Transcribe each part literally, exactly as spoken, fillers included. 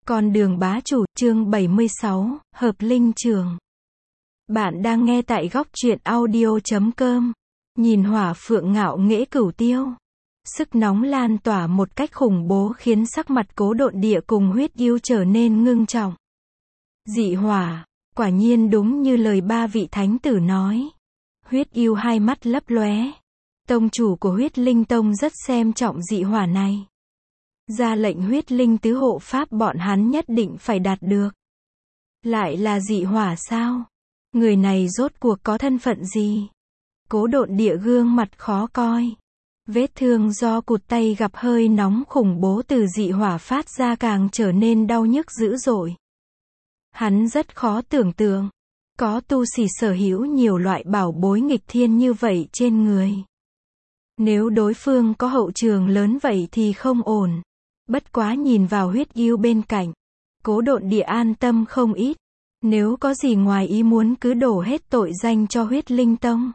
Con đường bá chủ, chương bảy mươi sáu, Hợp Linh Trường. Bạn đang nghe tại góc truyện audio chấm com. Nhìn hỏa phượng ngạo nghễ cửu tiêu. Sức nóng lan tỏa một cách khủng bố khiến sắc mặt Cố Độn Địa cùng Huyết Yêu trở nên ngưng trọng. Dị hỏa, quả nhiên đúng như lời ba vị thánh tử nói. Huyết Yêu hai mắt lấp lóe. Tông chủ của Huyết Linh Tông rất xem trọng dị hỏa này. Ra lệnh huyết linh tứ hộ pháp bọn hắn nhất định phải đạt được. Lại là dị hỏa sao? Người này rốt cuộc có thân phận gì? Cố Độn Địa gương mặt khó coi. Vết thương do cụt tay gặp hơi nóng khủng bố từ dị hỏa phát ra càng trở nên đau nhức dữ dội. Hắn rất khó tưởng tượng. Có tu sĩ sở hữu nhiều loại bảo bối nghịch thiên như vậy trên người. Nếu đối phương có hậu trường lớn vậy thì không ổn. Bất quá nhìn vào Huyết Yêu bên cạnh, Cố Độn Địa an tâm không ít. Nếu có gì ngoài ý muốn cứ đổ hết tội danh cho Huyết Linh Tông.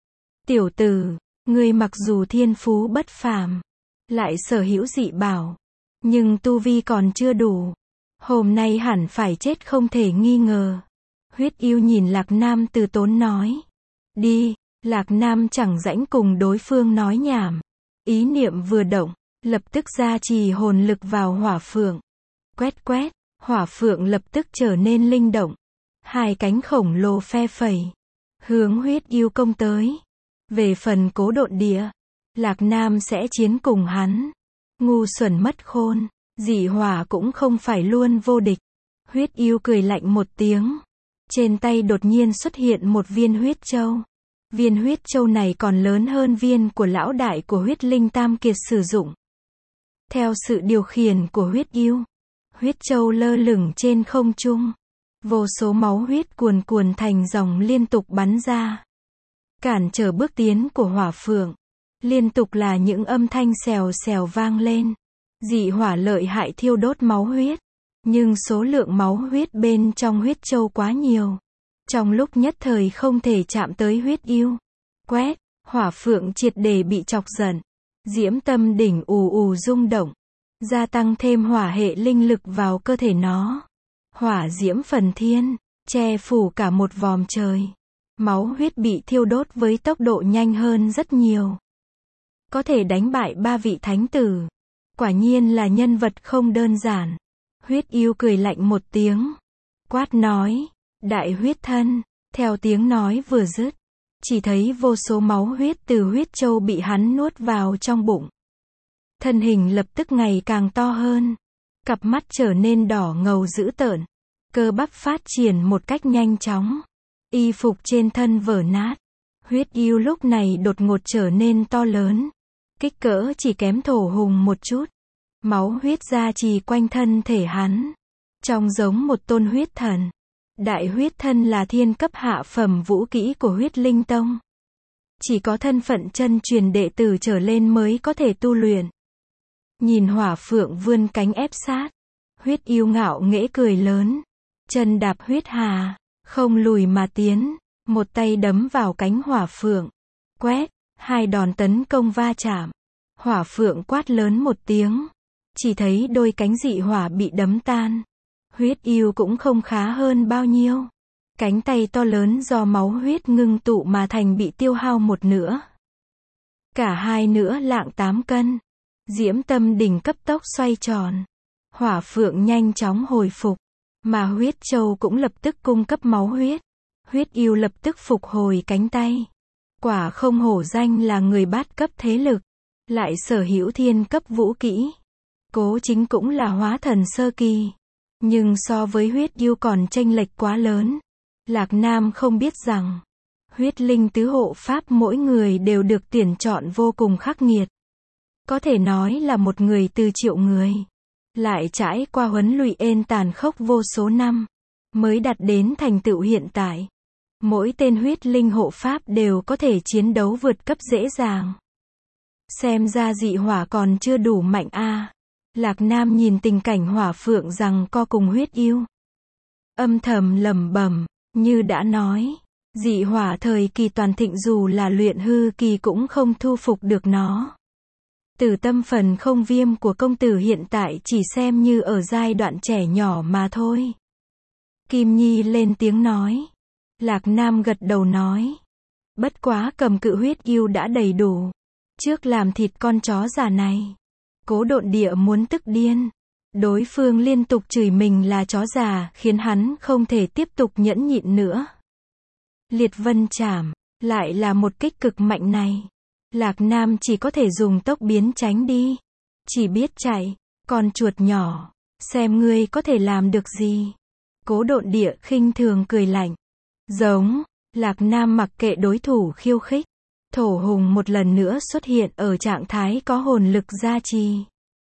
Tiểu tử, ngươi mặc dù thiên phú bất phàm, lại sở hữu dị bảo, nhưng tu vi còn chưa đủ. Hôm nay hẳn phải chết không thể nghi ngờ. Huyết Yêu nhìn Lạc Nam từ tốn nói. Đi, Lạc Nam chẳng rãnh cùng đối phương nói nhảm. Ý niệm vừa động, lập tức gia trì hồn lực vào hỏa phượng. Quét quét, hỏa phượng lập tức trở nên linh động. Hai cánh khổng lồ phe phẩy, hướng Huyết Yêu công tới. Về phần Cố Độn Địa, Lạc Nam sẽ chiến cùng hắn. Ngu xuẩn mất khôn, dị hỏa cũng không phải luôn vô địch. Huyết Yêu cười lạnh một tiếng. Trên tay đột nhiên xuất hiện một viên huyết châu. Viên huyết châu này còn lớn hơn viên của lão đại của Huyết Linh Tam Kiệt sử dụng. Theo sự điều khiển của Huyết Yêu, huyết châu lơ lửng trên không trung. Vô số máu huyết cuồn cuồn thành dòng liên tục bắn ra. Cản trở bước tiến của hỏa phượng. Liên tục là những âm thanh xèo xèo vang lên. Dị hỏa lợi hại thiêu đốt máu huyết. Nhưng số lượng máu huyết bên trong huyết châu quá nhiều. Trong lúc nhất thời không thể chạm tới Huyết Yêu. Quét, hỏa phượng triệt để bị chọc giận. Diễm tâm đỉnh ù ù rung động. Gia tăng thêm hỏa hệ linh lực vào cơ thể nó. Hỏa diễm phần thiên, che phủ cả một vòm trời. Máu huyết bị thiêu đốt với tốc độ nhanh hơn rất nhiều. Có thể đánh bại ba vị thánh tử. Quả nhiên là nhân vật không đơn giản. Huyết Yêu cười lạnh một tiếng. Quát nói, đại huyết thân. Theo tiếng nói vừa dứt, chỉ thấy vô số máu huyết từ huyết châu bị hắn nuốt vào trong bụng. Thân hình lập tức ngày càng to hơn. Cặp mắt trở nên đỏ ngầu dữ tợn. Cơ bắp phát triển một cách nhanh chóng. Y phục trên thân vỡ nát. Huyết Yêu lúc này đột ngột trở nên to lớn. Kích cỡ chỉ kém thổ hùng một chút. Máu huyết gia trì quanh thân thể hắn. Trông giống một tôn huyết thần. Đại huyết thân là thiên cấp hạ phẩm vũ kỹ của Huyết Linh Tông. Chỉ có thân phận chân truyền đệ tử trở lên mới có thể tu luyện. Nhìn hỏa phượng vươn cánh ép sát. Huyết Yêu ngạo nghễ cười lớn. Chân đạp huyết hà, không lùi mà tiến. Một tay đấm vào cánh hỏa phượng. Quét, hai đòn tấn công va chạm. Hỏa phượng quát lớn một tiếng. Chỉ thấy đôi cánh dị hỏa bị đấm tan. Huyết Yêu cũng không khá hơn bao nhiêu. Cánh tay to lớn do máu huyết ngưng tụ mà thành bị tiêu hao một nửa. Cả hai nữa lạng tám cân. Diễm tâm đỉnh cấp tốc xoay tròn. Hỏa phượng nhanh chóng hồi phục. Mà huyết châu cũng lập tức cung cấp máu huyết. Huyết Yêu lập tức phục hồi cánh tay. Quả không hổ danh là người bát cấp thế lực. Lại sở hữu thiên cấp vũ kỹ. Cố Chính cũng là hóa thần sơ kỳ. Nhưng so với Huyết Yêu còn chênh lệch quá lớn. Lạc Nam không biết rằng, huyết linh tứ hộ pháp mỗi người đều được tuyển chọn vô cùng khắc nghiệt. Có thể nói là một người từ triệu người. Lại trải qua huấn luyện tàn khốc vô số năm. Mới đạt đến thành tựu hiện tại. Mỗi tên huyết linh hộ pháp đều có thể chiến đấu vượt cấp dễ dàng. Xem ra dị hỏa còn chưa đủ mạnh a. Lạc Nam nhìn tình cảnh hỏa phượng rằng co cùng Huyết Yêu. Âm thầm lẩm bẩm, như đã nói, dị hỏa thời kỳ toàn thịnh dù là luyện hư kỳ cũng không thu phục được nó. Tử tâm phần không viêm của công tử hiện tại chỉ xem như ở giai đoạn trẻ nhỏ mà thôi. Kim Nhi lên tiếng nói. Lạc Nam gật đầu nói. Bất quá cầm cự huyết yêu đã đầy đủ. Trước làm thịt con chó già này. Cố Độn Địa muốn tức điên. Đối phương liên tục chửi mình là chó già, khiến hắn không thể tiếp tục nhẫn nhịn nữa. Liệt vân chảm, lại là một kích cực mạnh này. Lạc Nam chỉ có thể dùng tốc biến tránh đi. Chỉ biết chạy, con chuột nhỏ, xem ngươi có thể làm được gì. Cố Độn Địa khinh thường cười lạnh. Giống, Lạc Nam mặc kệ đối thủ khiêu khích. Thổ hùng một lần nữa xuất hiện ở trạng thái có hồn lực gia trì.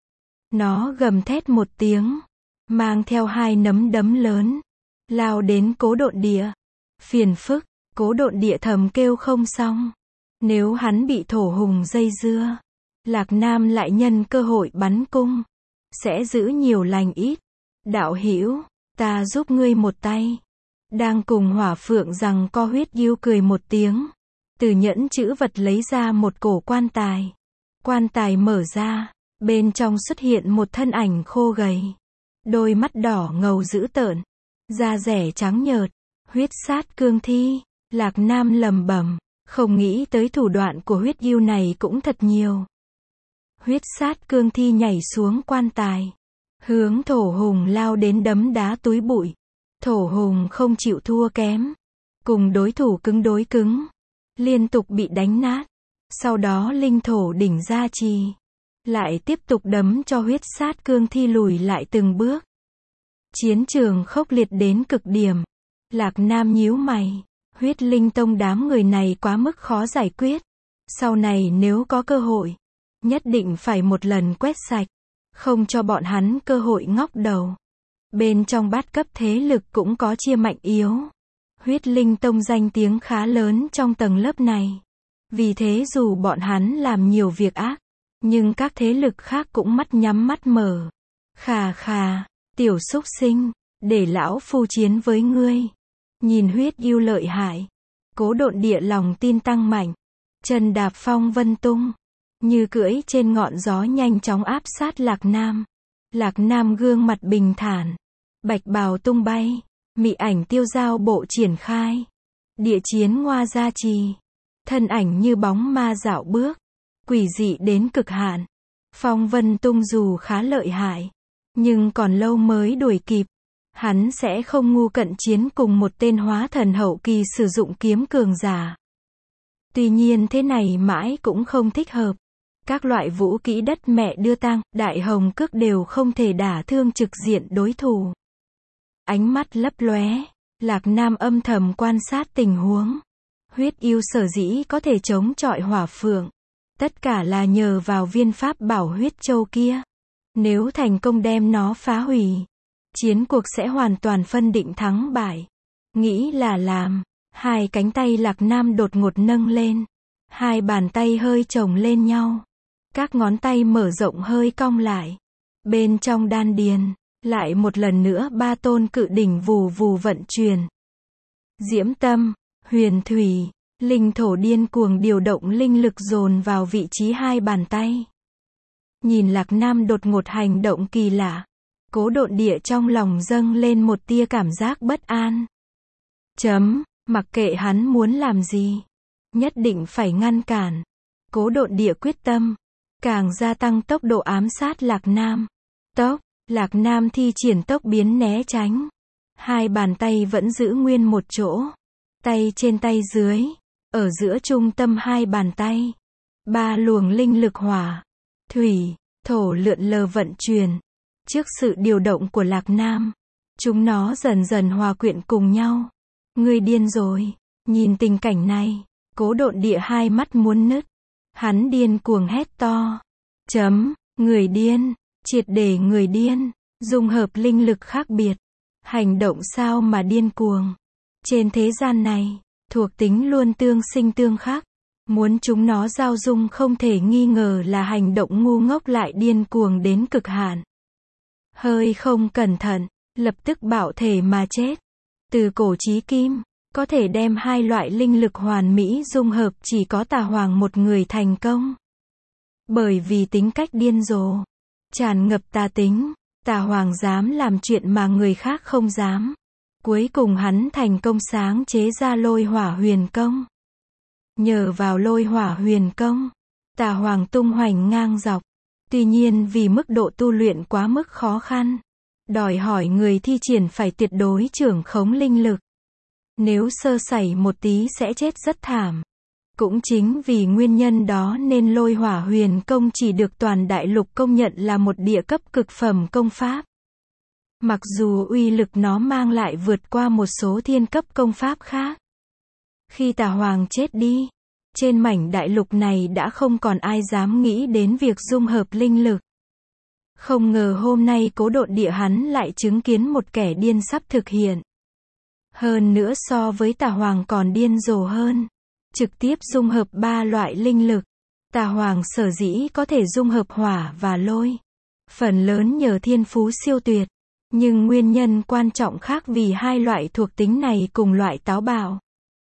Nó gầm thét một tiếng, mang theo hai nắm đấm lớn, lao đến Cố Độn Địa. Phiền phức, Cố Độn Địa thầm kêu không xong. Nếu hắn bị thổ hùng dây dưa, Lạc Nam lại nhân cơ hội bắn cung, sẽ giữ nhiều lành ít. Đạo hữu, ta giúp ngươi một tay. Đang cùng Hỏa Phượng giằng co huyết yêu cười một tiếng. Từ nhẫn chữ vật lấy ra một cổ quan tài. Quan tài mở ra, bên trong xuất hiện một thân ảnh khô gầy. Đôi mắt đỏ ngầu dữ tợn, da rẻ trắng nhợt, huyết sát cương thi. Lạc Nam lầm bầm, không nghĩ tới thủ đoạn của huyết yêu này cũng thật nhiều. Huyết sát cương thi nhảy xuống quan tài, hướng thổ hùng lao đến đấm đá túi bụi. Thổ hùng không chịu thua kém, cùng đối thủ cứng đối cứng, liên tục bị đánh nát. Sau đó linh thổ đỉnh gia trì, lại tiếp tục đấm cho huyết sát cương thi lùi lại từng bước. Chiến trường khốc liệt đến cực điểm. Lạc Nam nhíu mày, huyết linh tông đám người này quá mức khó giải quyết. Sau này nếu có cơ hội, nhất định phải một lần quét sạch, không cho bọn hắn cơ hội ngóc đầu. Bên trong bát cấp thế lực cũng có chia mạnh yếu. Huyết linh tông danh tiếng khá lớn trong tầng lớp này. Vì thế dù bọn hắn làm nhiều việc ác, nhưng các thế lực khác cũng mắt nhắm mắt mở. Khà khà, tiểu súc sinh, để lão phu chiến với ngươi. Nhìn huyết yêu lợi hại, Cố Độn Địa lòng tin tăng mạnh, chân đạp phong vân tung, như cưỡi trên ngọn gió nhanh chóng áp sát Lạc Nam. Lạc Nam gương mặt bình thản, bạch bào tung bay, mị ảnh tiêu giao bộ triển khai, địa chiến ngoa gia trì, thân ảnh như bóng ma dạo bước, quỷ dị đến cực hạn. Phong vân tung dù khá lợi hại, nhưng còn lâu mới đuổi kịp. Hắn sẽ không ngu cận chiến cùng một tên hóa thần hậu kỳ sử dụng kiếm cường giả. Tuy nhiên thế này mãi cũng không thích hợp. Các loại vũ kỹ đất mẹ đưa tang, đại hồng cước đều không thể đả thương trực diện đối thủ. Ánh mắt lấp lóe, Lạc Nam âm thầm quan sát tình huống. Huyết yêu sở dĩ có thể chống chọi Hỏa Phượng, tất cả là nhờ vào viên pháp bảo huyết châu kia. Nếu thành công đem nó phá hủy, chiến cuộc sẽ hoàn toàn phân định thắng bại. Nghĩ là làm, hai cánh tay Lạc Nam đột ngột nâng lên, hai bàn tay hơi chồng lên nhau, các ngón tay mở rộng hơi cong lại. Bên trong đan điền, lại một lần nữa ba tôn cự đỉnh vù vù vận chuyển. Diễm tâm, huyền thủy, linh thổ điên cuồng điều động linh lực dồn vào vị trí hai bàn tay. Nhìn Lạc Nam đột ngột hành động kỳ lạ, Cố Độn Địa trong lòng dâng lên một tia cảm giác bất an. Chấm, mặc kệ hắn muốn làm gì, nhất định phải ngăn cản. Cố Độn Địa quyết tâm, càng gia tăng tốc độ ám sát Lạc Nam. Tốc, Lạc Nam thi triển tốc biến né tránh. Hai bàn tay vẫn giữ nguyên một chỗ. Tay trên tay dưới, ở giữa trung tâm hai bàn tay. Ba luồng linh lực hỏa, thủy, thổ lượn lờ vận chuyển. Trước sự điều động của Lạc Nam, chúng nó dần dần hòa quyện cùng nhau. Ngươi điên rồi. Nhìn tình cảnh này, Cố Độn Địa hai mắt muốn nứt. Hắn điên cuồng hét to. Chấm, người điên, triệt để người điên, dung hợp linh lực khác biệt. Hành động sao mà điên cuồng. Trên thế gian này, thuộc tính luôn tương sinh tương khắc. Muốn chúng nó giao dung không thể nghi ngờ là hành động ngu ngốc lại điên cuồng đến cực hạn. Hơi không cẩn thận, lập tức bạo thể mà chết. Từ cổ chí kim, có thể đem hai loại linh lực hoàn mỹ dung hợp chỉ có Tà Hoàng một người thành công. Bởi vì tính cách điên rồ, tràn ngập tà tính, Tà Hoàng dám làm chuyện mà người khác không dám. Cuối cùng hắn thành công sáng chế ra Lôi Hỏa Huyền Công. Nhờ vào Lôi Hỏa Huyền Công, Tà Hoàng tung hoành ngang dọc. Tuy nhiên vì mức độ tu luyện quá mức khó khăn, đòi hỏi người thi triển phải tuyệt đối trưởng khống linh lực. Nếu sơ sẩy một tí sẽ chết rất thảm. Cũng chính vì nguyên nhân đó nên Lôi Hỏa Huyền Công chỉ được toàn đại lục công nhận là một địa cấp cực phẩm công pháp. Mặc dù uy lực nó mang lại vượt qua một số thiên cấp công pháp khác. Khi Tà Hoàng chết đi, trên mảnh đại lục này đã không còn ai dám nghĩ đến việc dung hợp linh lực. Không ngờ hôm nay Cố Độn Địa hắn lại chứng kiến một kẻ điên sắp thực hiện. Hơn nữa so với Tà Hoàng còn điên rồ hơn. Trực tiếp dung hợp ba loại linh lực. Tà Hoàng sở dĩ có thể dung hợp hỏa và lôi. Phần lớn nhờ thiên phú siêu tuyệt. Nhưng nguyên nhân quan trọng khác vì hai loại thuộc tính này cùng loại táo bạo.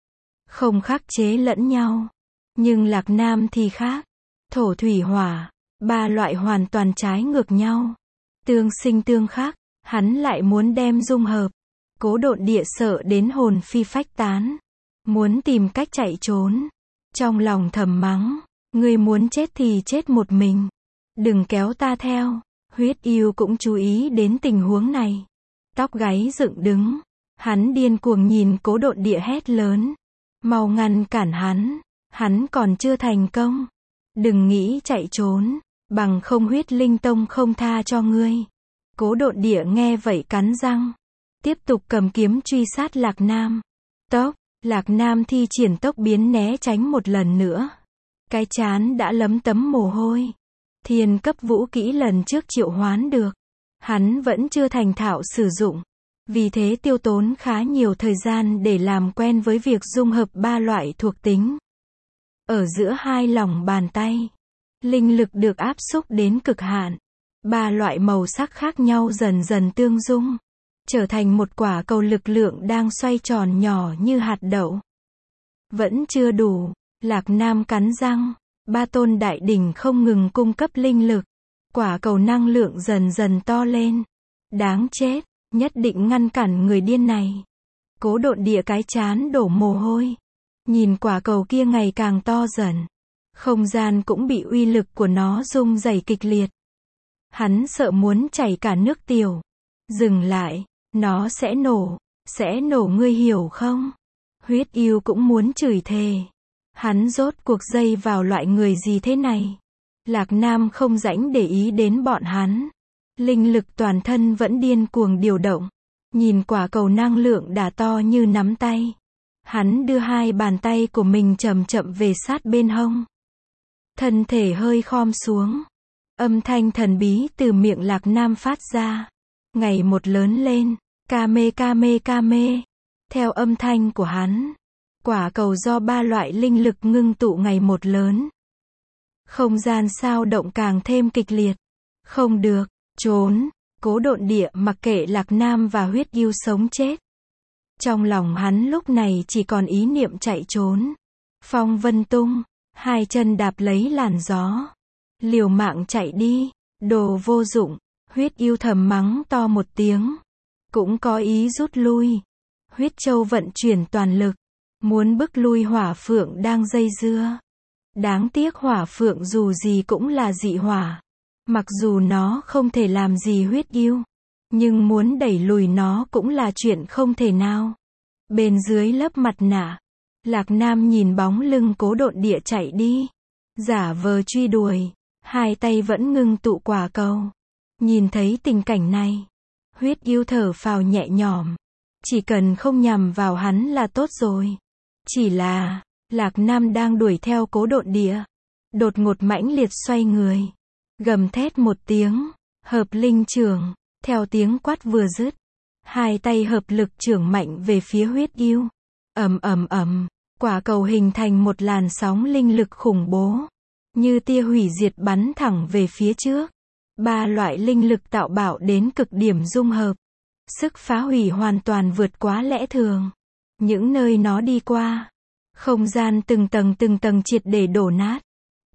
Không khắc chế lẫn nhau. Nhưng Lạc Nam thì khác. Thổ thủy hỏa. Ba loại hoàn toàn trái ngược nhau. Tương sinh tương khắc. Hắn lại muốn đem dung hợp. Cố Độn Địa sợ đến hồn phi phách tán. Muốn tìm cách chạy trốn. Trong lòng thầm mắng. Ngươi muốn chết thì chết một mình. Đừng kéo ta theo. Huyết Yêu cũng chú ý đến tình huống này. Tóc gáy dựng đứng. Hắn điên cuồng nhìn Cố Độn Địa hét lớn. Mau ngăn cản hắn. Hắn còn chưa thành công. Đừng nghĩ chạy trốn. Bằng không Huyết Linh Tông không tha cho ngươi. Cố Độn Địa nghe vậy cắn răng. Tiếp tục cầm kiếm truy sát Lạc Nam. Tốc. Lạc Nam thi triển tốc biến né tránh một lần nữa. Cái trán đã lấm tấm mồ hôi. Thiên cấp vũ kỹ lần trước triệu hoán được. Hắn vẫn chưa thành thạo sử dụng. Vì thế tiêu tốn khá nhiều thời gian để làm quen với việc dung hợp ba loại thuộc tính. Ở giữa hai lòng bàn tay, linh lực được áp xúc đến cực hạn. Ba loại màu sắc khác nhau dần dần tương dung. Trở thành một quả cầu lực lượng đang xoay tròn nhỏ như hạt đậu. Vẫn chưa đủ. Lạc Nam cắn răng. Ba tôn đại đỉnh không ngừng cung cấp linh lực. Quả cầu năng lượng dần dần to lên. Đáng chết. Nhất định ngăn cản người điên này. Cố Độn Địa cái chán đổ mồ hôi. Nhìn quả cầu kia ngày càng to dần. Không gian cũng bị uy lực của nó rung rẩy kịch liệt. Hắn sợ muốn chảy cả nước tiểu. Dừng lại. Nó sẽ nổ. Sẽ nổ ngươi hiểu không? Huyết Yêu cũng muốn chửi thề. Hắn rốt cuộc dây vào loại người gì thế này? Lạc Nam không rảnh để ý đến bọn hắn. Linh lực toàn thân vẫn điên cuồng điều động. Nhìn quả cầu năng lượng đã to như nắm tay. Hắn đưa hai bàn tay của mình chậm chậm về sát bên hông. Thân thể hơi khom xuống. Âm thanh thần bí từ miệng Lạc Nam phát ra. Ngày một lớn lên. Kame kame kame. Theo âm thanh của hắn. Quả cầu do ba loại linh lực ngưng tụ ngày một lớn. Không gian sao động càng thêm kịch liệt. Không được. Trốn. Cố Độn Địa mặc kệ Lạc Nam và Huyết Yêu sống chết. Trong lòng hắn lúc này chỉ còn ý niệm chạy trốn. Phong vân tung. Hai chân đạp lấy làn gió. Liều mạng chạy đi. Đồ vô dụng. Huyết Yêu thầm mắng to một tiếng. Cũng có ý rút lui. Huyết Châu vận chuyển toàn lực. Muốn bức lui Hỏa Phượng đang dây dưa. Đáng tiếc Hỏa Phượng dù gì cũng là dị hỏa. Mặc dù nó không thể làm gì Huyết Yêu. Nhưng muốn đẩy lùi nó cũng là chuyện không thể nào. Bên dưới lớp mặt nạ. Lạc Nam nhìn bóng lưng Cố Độn Địa chạy đi. Giả vờ truy đuổi. Hai tay vẫn ngưng tụ quả cầu. Nhìn thấy tình cảnh này. Huyết Yêu thở phào nhẹ nhõm. Chỉ cần không nhằm vào hắn là tốt rồi. Chỉ là, Lạc Nam đang đuổi theo Cố Độn Địa. Đột ngột mãnh liệt xoay người. Gầm thét một tiếng. Hợp linh chưởng. Theo tiếng quát vừa dứt. Hai tay hợp lực chưởng mạnh về phía Huyết Yêu. Ầm ầm ầm. Quả cầu hình thành một làn sóng linh lực khủng bố. Như tia hủy diệt bắn thẳng về phía trước. Ba loại linh lực tạo bạo đến cực điểm dung hợp. Sức phá hủy hoàn toàn vượt quá lẽ thường. Những nơi nó đi qua. Không gian từng tầng từng tầng triệt để đổ nát.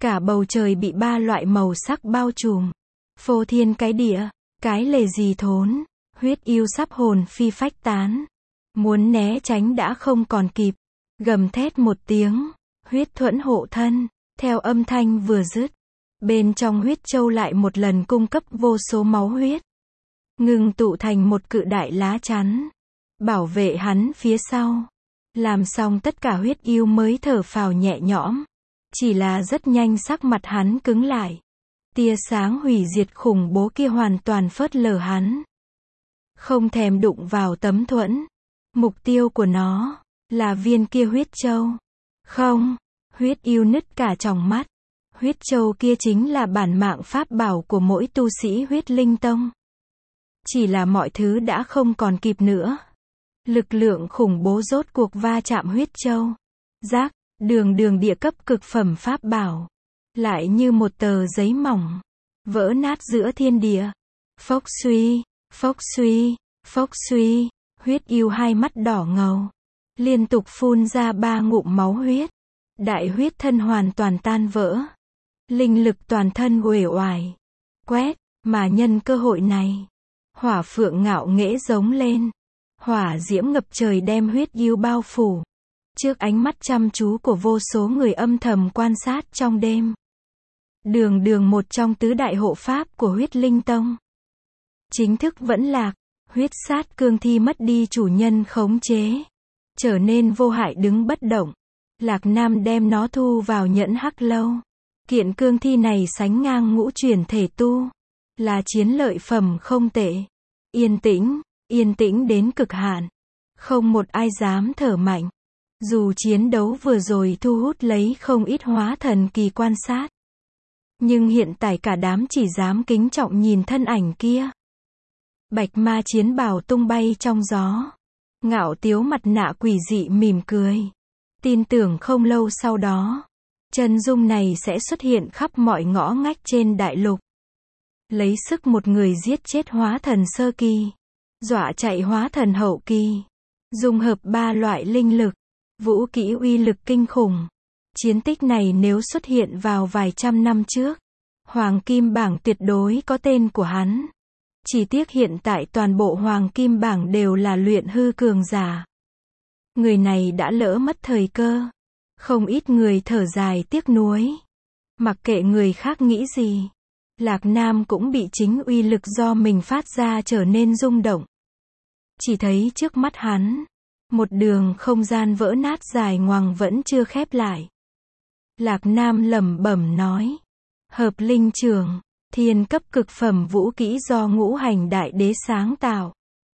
Cả bầu trời bị ba loại màu sắc bao trùm. Phô thiên cái địa, cái lề gì thốn, huyết yêu sắp hồn phi phách tán. Muốn né tránh đã không còn kịp. Gầm thét một tiếng, huyết thuẫn hộ thân. Theo âm thanh vừa dứt, bên trong huyết châu lại một lần cung cấp vô số máu huyết. Ngừng tụ thành một cự đại lá chắn. Bảo vệ hắn phía sau. Làm xong tất cả huyết yêu mới thở phào nhẹ nhõm. Chỉ là rất nhanh sắc mặt hắn cứng lại. Tia sáng hủy diệt khủng bố kia hoàn toàn phớt lờ hắn. Không thèm đụng vào tấm thuẫn. Mục tiêu của nó là viên kia huyết châu. Không, huyết yêu nứt cả tròng mắt. Huyết châu kia chính là bản mạng pháp bảo của mỗi tu sĩ huyết linh tông. Chỉ là mọi thứ đã không còn kịp nữa. Lực lượng khủng bố rốt cuộc va chạm huyết châu. Rác, đường đường địa cấp cực phẩm pháp bảo. Lại như một tờ giấy mỏng. Vỡ nát giữa thiên địa. Phốc suy, phốc suy, phốc suy. Huyết yêu hai mắt đỏ ngầu. Liên tục phun ra ba ngụm máu huyết. Đại huyết thân hoàn toàn tan vỡ. Linh lực toàn thân uể oải. Quét, mà nhân cơ hội này. Hỏa phượng ngạo nghễ giống lên. Hỏa diễm ngập trời đem huyết yêu bao phủ. Trước ánh mắt chăm chú của vô số người âm thầm quan sát trong đêm. Đường đường một trong tứ đại hộ pháp của huyết linh tông. Chính thức vẫn lạc. Huyết sát cương thi mất đi chủ nhân khống chế. Trở nên vô hại đứng bất động. Lạc Nam đem nó thu vào nhẫn hắc lâu. Kiện cương thi này sánh ngang ngũ chuyển thể tu. Là chiến lợi phẩm không tệ. Yên tĩnh, yên tĩnh đến cực hạn. Không một ai dám thở mạnh. Dù chiến đấu vừa rồi thu hút lấy không ít hóa thần kỳ quan sát. Nhưng hiện tại cả đám chỉ dám kính trọng nhìn thân ảnh kia. Bạch ma chiến bào tung bay trong gió. Ngạo tiếu mặt nạ quỷ dị mỉm cười. Tin tưởng không lâu sau đó, chân dung này sẽ xuất hiện khắp mọi ngõ ngách trên đại lục. Lấy sức một người giết chết hóa thần sơ kỳ. Dọa chạy hóa thần hậu kỳ. Dung hợp ba loại linh lực. Vũ kỹ uy lực kinh khủng. Chiến tích này nếu xuất hiện vào vài trăm năm trước, Hoàng Kim Bảng tuyệt đối có tên của hắn. Chỉ tiếc hiện tại toàn bộ Hoàng Kim Bảng đều là luyện hư cường giả. Người này đã lỡ mất thời cơ. Không ít người thở dài tiếc nuối. Mặc kệ người khác nghĩ gì, Lạc Nam cũng bị chính uy lực do mình phát ra trở nên rung động. Chỉ thấy trước mắt hắn, một đường không gian vỡ nát dài ngoằng vẫn chưa khép lại. Lạc Nam lẩm bẩm nói. Hợp linh trường, thiên cấp cực phẩm vũ kỹ do ngũ hành đại đế sáng tạo.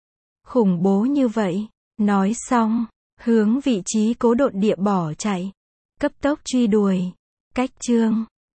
Khủng bố như vậy. Nói xong, hướng vị trí cố độn địa bỏ chạy. Cấp tốc truy đuổi. Cách chương